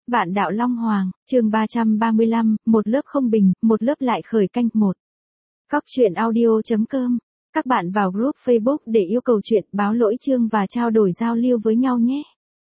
Vạn đạo Long Hoàng, chương 335, một lớp không bình, một lớp lại khởi canh một. Cóc truyện audio.com. Các bạn vào group Facebook để yêu cầu chuyện, báo lỗi chương và trao đổi giao lưu với nhau nhé.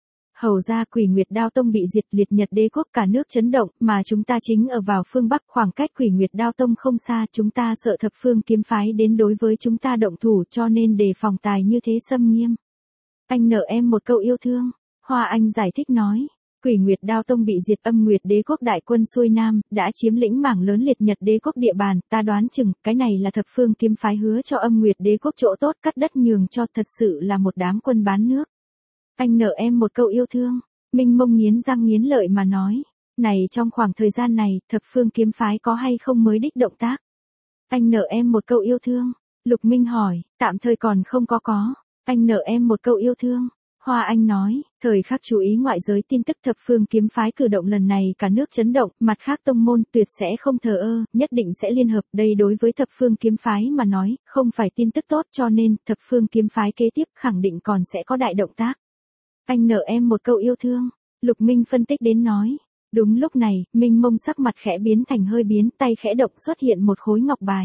Hầu ra Quỷ Nguyệt Đao Tông bị diệt, liệt Nhật đế quốc cả nước chấn động, mà chúng ta chính ở vào phương Bắc, khoảng cách Quỷ Nguyệt Đao Tông không xa, chúng ta sợ Thập Phương kiếm phái đến đối với chúng ta động thủ, cho nên đề phòng tài như thế xâm nghiêm. Anh nợ em một câu yêu thương. Hoa Anh giải thích nói. Quỷ Nguyệt Đao Tông bị diệt, Âm Nguyệt đế quốc đại quân xuôi nam, đã chiếm lĩnh mảng lớn liệt Nhật đế quốc địa bàn, ta đoán chừng, cái này là Thập Phương kiếm phái hứa cho Âm Nguyệt đế quốc chỗ tốt, cắt đất nhường cho, thật sự là một đám quân bán nước. Anh nợ em một câu yêu thương. Minh Mông nghiến răng nghiến lợi mà nói. Này, trong khoảng thời gian này, Thập Phương kiếm phái có hay không mới đích động tác? Anh nợ em một câu yêu thương. Lục Minh hỏi, tạm thời còn không có. Anh nợ em một câu yêu thương. Hoa Anh nói, thời khắc chú ý ngoại giới tin tức Thập Phương kiếm phái cử động lần này cả nước chấn động, mặt khác tông môn tuyệt sẽ không thờ ơ, nhất định sẽ liên hợp, đây đối với Thập Phương kiếm phái mà nói, không phải tin tức tốt, cho nên Thập Phương kiếm phái kế tiếp khẳng định còn sẽ có đại động tác. Anh nợ em một câu yêu thương. Lục Minh phân tích đến nói. Đúng lúc này, Minh Mông sắc mặt khẽ biến thành hơi biến, tay khẽ động xuất hiện một khối ngọc bài.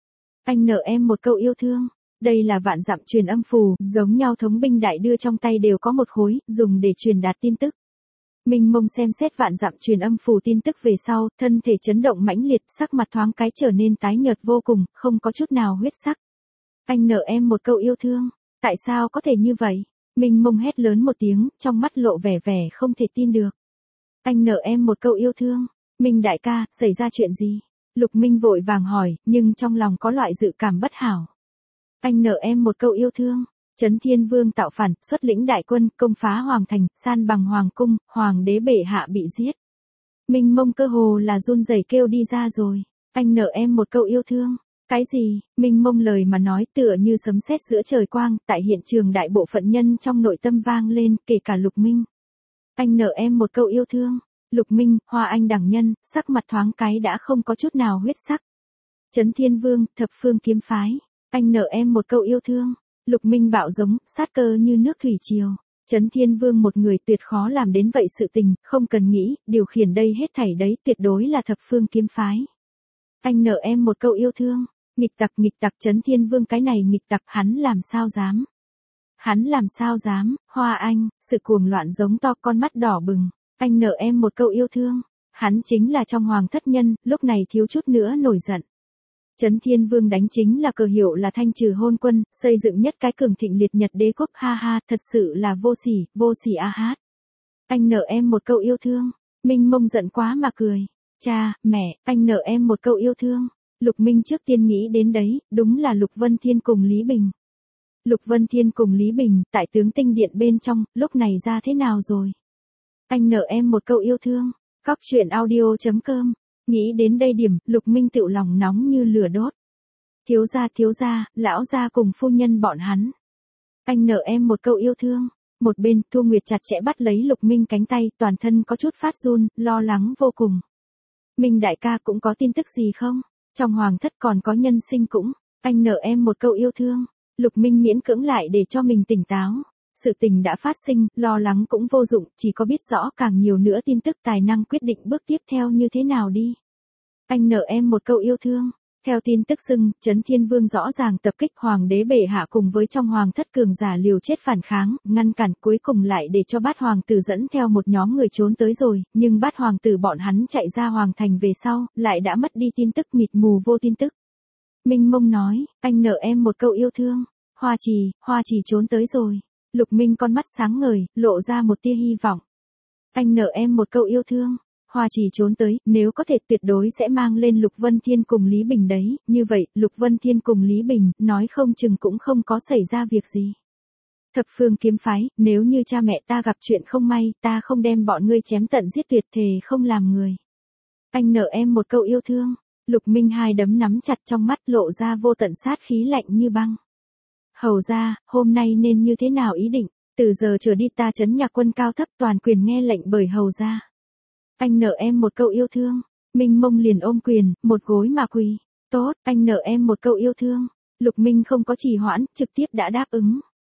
Anh nợ em một câu yêu thương. Đây là vạn dặm truyền âm phù, giống nhau thống binh đại đưa trong tay đều có một khối, dùng để truyền đạt tin tức. Minh Mông xem xét vạn dặm truyền âm phù tin tức về sau, thân thể chấn động mãnh liệt, sắc mặt thoáng cái trở nên tái nhợt vô cùng, không có chút nào huyết sắc. Anh nợ em một câu yêu thương. Tại sao có thể như vậy? Minh Mông hét lớn một tiếng, trong mắt lộ vẻ không thể tin được. Anh nợ em một câu yêu thương. Minh đại ca, xảy ra chuyện gì? Lục Minh vội vàng hỏi, nhưng trong lòng có loại dự cảm bất hảo. Anh nợ em một câu yêu thương. Trấn Thiên Vương tạo phản, xuất lĩnh đại quân, công phá hoàng thành, san bằng hoàng cung, hoàng đế bệ hạ bị giết. Minh Mông cơ hồ là run rẩy kêu đi ra rồi. Anh nợ em một câu yêu thương. Cái gì? Minh Mông lời mà nói tựa như sấm sét giữa trời quang, tại hiện trường đại bộ phận nhân trong nội tâm vang lên, kể cả Lục Minh. Anh nợ em một câu yêu thương. Lục Minh, Hoa Anh đẳng nhân, sắc mặt thoáng cái đã không có chút nào huyết sắc. Trấn Thiên Vương, Thập Phương kiếm phái. Anh nợ em một câu yêu thương. Lục Minh bạo giống, sát cơ như nước thủy triều. Trấn Thiên Vương một người tuyệt khó làm đến vậy sự tình, không cần nghĩ, điều khiển đây hết thảy đấy tuyệt đối là Thập Phương kiếm phái. Anh nợ em một câu yêu thương. Nghịch tặc Trấn Thiên Vương cái này nghịch tặc, hắn làm sao dám? Hắn làm sao dám? Hoa Anh, sự cuồng loạn giống to, con mắt đỏ bừng. Anh nợ em một câu yêu thương. Hắn chính là trong hoàng thất nhân, lúc này thiếu chút nữa nổi giận. Trấn Thiên Vương đánh chính là cờ hiệu là thanh trừ hôn quân, xây dựng nhất cái cường thịnh liệt Nhật đế quốc, ha ha, thật sự là vô sỉ a hát. Anh nợ em một câu yêu thương. Minh Mông giận quá mà cười. Cha, mẹ, anh nợ em một câu yêu thương. Lục Minh trước tiên nghĩ đến đấy, đúng là Lục Vân Thiên cùng Lý Bình. Lục Vân Thiên cùng Lý Bình, tại tướng tinh điện bên trong, lúc này ra thế nào rồi? Anh nợ em một câu yêu thương. Cóc truyện audio.com. Nghĩ đến đây điểm, Lục Minh tựu lòng nóng như lửa đốt. Thiếu gia, lão gia cùng phu nhân bọn hắn. Anh nợ em một câu yêu thương. Một bên, Thu Nguyệt chặt chẽ bắt lấy Lục Minh cánh tay, toàn thân có chút phát run, lo lắng vô cùng. Minh đại ca cũng có tin tức gì không? Trong hoàng thất còn có nhân sinh cũng. Anh nợ em một câu yêu thương. Lục Minh miễn cưỡng lại để cho mình tỉnh táo. Sự tình đã phát sinh, lo lắng cũng vô dụng, chỉ có biết rõ càng nhiều nữa tin tức tài năng quyết định bước tiếp theo như thế nào đi. Anh nợ em một câu yêu thương. Theo tin tức xưng, Trấn Thiên Vương rõ ràng tập kích hoàng đế bệ hạ cùng với trong hoàng thất cường giả liều chết phản kháng, ngăn cản, cuối cùng lại để cho Bát hoàng tử dẫn theo một nhóm người trốn tới rồi, nhưng Bát hoàng tử bọn hắn chạy ra hoàng thành về sau, lại đã mất đi tin tức, mịt mù vô tin tức. Minh Mông nói, anh nợ em một câu yêu thương. Hoa Trì trốn tới rồi. Lục Minh con mắt sáng ngời, lộ ra một tia hy vọng. Anh nợ em một câu yêu thương. Hoa Trì trốn tới, nếu có thể tuyệt đối sẽ mang lên Lục Vân Thiên cùng Lý Bình đấy, như vậy, Lục Vân Thiên cùng Lý Bình, nói không chừng cũng không có xảy ra việc gì. Thập Phương kiếm phái, nếu như cha mẹ ta gặp chuyện không may, ta không đem bọn ngươi chém tận giết tuyệt, thề không làm người. Anh nợ em một câu yêu thương. Lục Minh hai đấm nắm chặt, trong mắt lộ ra vô tận sát khí lạnh như băng. Hầu ra, hôm nay nên như thế nào ý định? Từ giờ trở đi ta trấn nhạc quân cao thấp toàn quyền nghe lệnh bởi hầu ra. Anh nợ em một câu yêu thương. Minh Mông liền ôm quyền, một gối mà quỳ. Tốt, anh nợ em một câu yêu thương. Lục Minh không có trì hoãn, trực tiếp đã đáp ứng.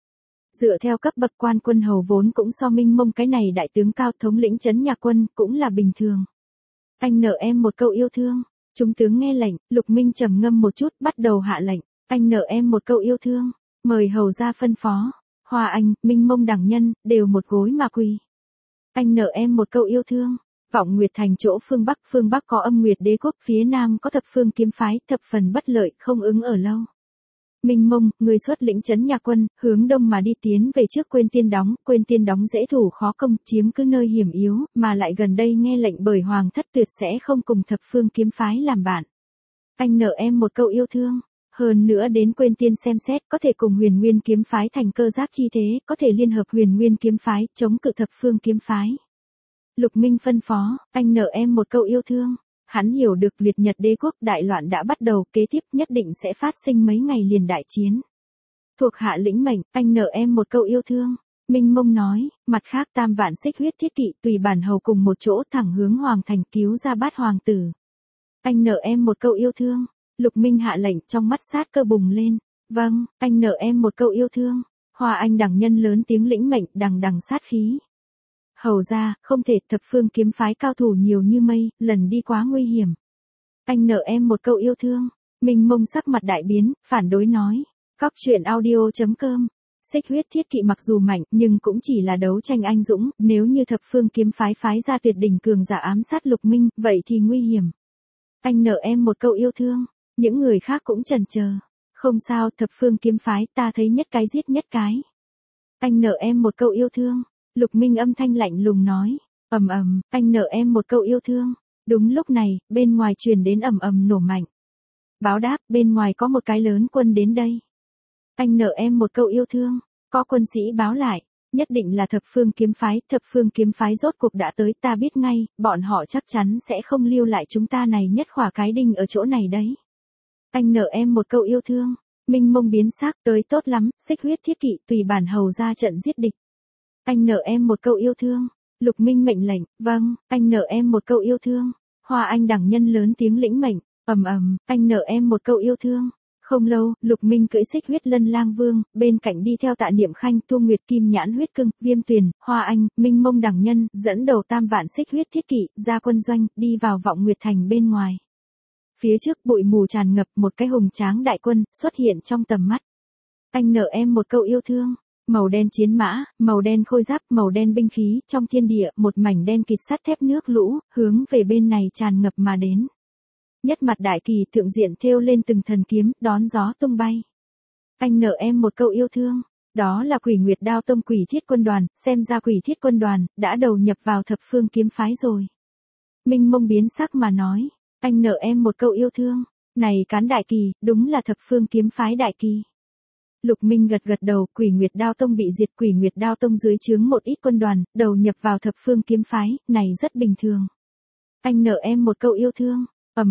Dựa theo cấp bậc quan quân hầu vốn cũng so Minh Mông cái này đại tướng cao thống lĩnh trấn nhà quân cũng là bình thường. Anh nợ em một câu yêu thương. Chúng tướng nghe lệnh, Lục Minh trầm ngâm một chút bắt đầu hạ lệnh. Anh nợ em một câu yêu thương. Mời hầu ra phân phó. Hoa Anh, Minh Mông đẳng nhân, đều một gối mà quỳ. Anh nợ em một câu yêu thương. Vọng Nguyệt thành chỗ phương Bắc có Âm Nguyệt đế quốc, phía Nam có Thập Phương kiếm phái, thập phần bất lợi, không ứng ở lâu. Minh Mông, người xuất lĩnh trấn nhà quân, hướng đông mà đi tiến về trước Quên Tiên đóng dễ thủ khó công, chiếm cứ nơi hiểm yếu, mà lại gần đây nghe lệnh bởi Hoàng thất tuyệt sẽ không cùng Thập Phương kiếm phái làm bạn. Anh nợ em một câu yêu thương. Hơn nữa đến Quên Tiên xem xét có thể cùng Huyền Nguyên kiếm phái thành cơ giác chi thế, có thể liên hợp Huyền Nguyên kiếm phái, chống cự Thập Phương kiếm phái. Lục Minh phân phó, anh nợ em một câu yêu thương. Hắn hiểu được liệt Nhật đế quốc đại loạn đã bắt đầu, kế tiếp nhất định sẽ phát sinh mấy ngày liền đại chiến. Thuộc hạ lĩnh mệnh, anh nợ em một câu yêu thương. Minh Mông nói, mặt khác tam vạn xích huyết thiết kỵ tùy bản hầu cùng một chỗ thẳng hướng Hoàng thành cứu ra Bát hoàng tử. Anh nợ em một câu yêu thương. Lục Minh hạ lệnh trong mắt sát cơ bùng lên. Vâng, anh nợ em một câu yêu thương. Hoa Anh đẳng nhân lớn tiếng lĩnh mệnh đằng sát khí. Hầu ra, không thể, Thập Phương kiếm phái cao thủ nhiều như mây, lần đi quá nguy hiểm. Anh nợ em một câu yêu thương. Minh Mông sắc mặt đại biến, phản đối nói. Cóc truyện audio.com. Xích huyết thiết kỵ mặc dù mạnh, nhưng cũng chỉ là đấu tranh anh dũng, nếu như Thập Phương kiếm phái phái ra tuyệt đỉnh cường giả ám sát Lục Minh, vậy thì nguy hiểm. Anh nợ em một câu yêu thương. Những người khác cũng chần chờ. Không sao, Thập Phương kiếm phái ta thấy nhất cái giết nhất cái. Anh nợ em một câu yêu thương. Lục Minh âm thanh lạnh lùng nói. Anh nợ em một câu yêu thương. Đúng lúc này, bên ngoài truyền đến nổ mạnh. Báo đáp, bên ngoài có một cái lớn quân đến đây. Anh nợ em một câu yêu thương. Có quân sĩ báo lại. Nhất định là Thập Phương kiếm phái rốt cuộc đã tới, ta biết ngay, bọn họ chắc chắn sẽ không lưu lại chúng ta này nhất khỏa cái đinh ở chỗ này đấy. Anh nợ em một câu yêu thương. Minh Mông biến sắc, tới tốt lắm, xích huyết thiết kỵ tùy bản hầu ra trận giết địch. Anh nợ em một câu yêu thương. Lục Minh mệnh lệnh, vâng, anh nợ em một câu yêu thương. Hoa Anh đẳng nhân lớn tiếng lĩnh mệnh, anh nợ em một câu yêu thương. Không lâu, Lục Minh cưỡi xích huyết lân lang vương, bên cạnh đi theo Tạ Niệm Khanh, Thu Nguyệt Kim Nhãn huyết cưng, Viêm Tuyền, Hoa Anh, Minh Mông đẳng nhân, dẫn đầu tam vạn xích huyết thiết kỵ, ra quân doanh, đi vào Vọng Nguyệt thành bên ngoài. Phía trước bụi mù tràn ngập, một cái hùng tráng đại quân, xuất hiện trong tầm mắt. Anh nợ em một câu yêu thương. Màu đen chiến mã, màu đen khôi giáp, màu đen binh khí, trong thiên địa, một mảnh đen kịt sắt thép nước lũ, hướng về bên này tràn ngập mà đến. Nhất mặt đại kỳ thượng diện thêu lên từng thần kiếm, đón gió tung bay. Anh nợ em một câu yêu thương. Đó là Quỷ Nguyệt Đao Tông Quỷ Thiết quân đoàn, xem ra Quỷ Thiết quân đoàn, đã đầu nhập vào Thập Phương kiếm phái rồi. Minh Mông biến sắc mà nói, anh nợ em một câu yêu thương. Này cán đại kỳ, đúng là Thập Phương kiếm phái đại kỳ. Lục Minh gật đầu, Quỷ Nguyệt Đao Tông bị diệt, Quỷ Nguyệt Đao Tông dưới trướng một ít quân đoàn, đầu nhập vào Thập Phương kiếm phái, này rất bình thường. Anh nợ em một câu yêu thương.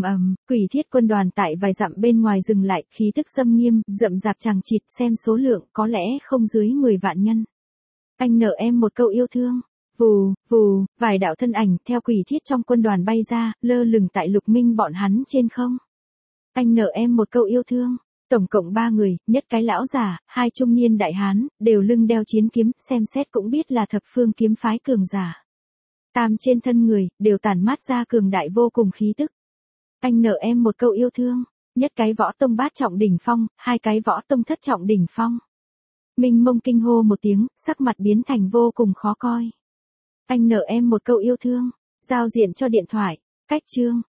Quỷ Thiết quân đoàn tại vài dặm bên ngoài dừng lại, khí tức xâm nghiêm, rậm rạp chằng chịt, xem số lượng có lẽ không dưới 10 vạn nhân. Anh nợ em một câu yêu thương. Vù, vài đạo thân ảnh theo Quỷ Thiết trong quân đoàn bay ra, lơ lửng tại Lục Minh bọn hắn trên không. Anh nợ em một câu yêu thương. Tổng cộng 3 người, nhất cái lão già, 2 trung niên đại hán, đều lưng đeo chiến kiếm, xem xét cũng biết là Thập Phương kiếm phái cường giả. Tam trên thân người, đều tản mát ra cường đại vô cùng khí tức. Anh nợ em một câu yêu thương. Nhất cái võ tông bát trọng đỉnh phong, 2 cái võ tông thất trọng đỉnh phong. Minh Mông kinh hô một tiếng, sắc mặt biến thành vô cùng khó coi. Anh nợ em một câu yêu thương. Giao diện cho điện thoại. Cách chương.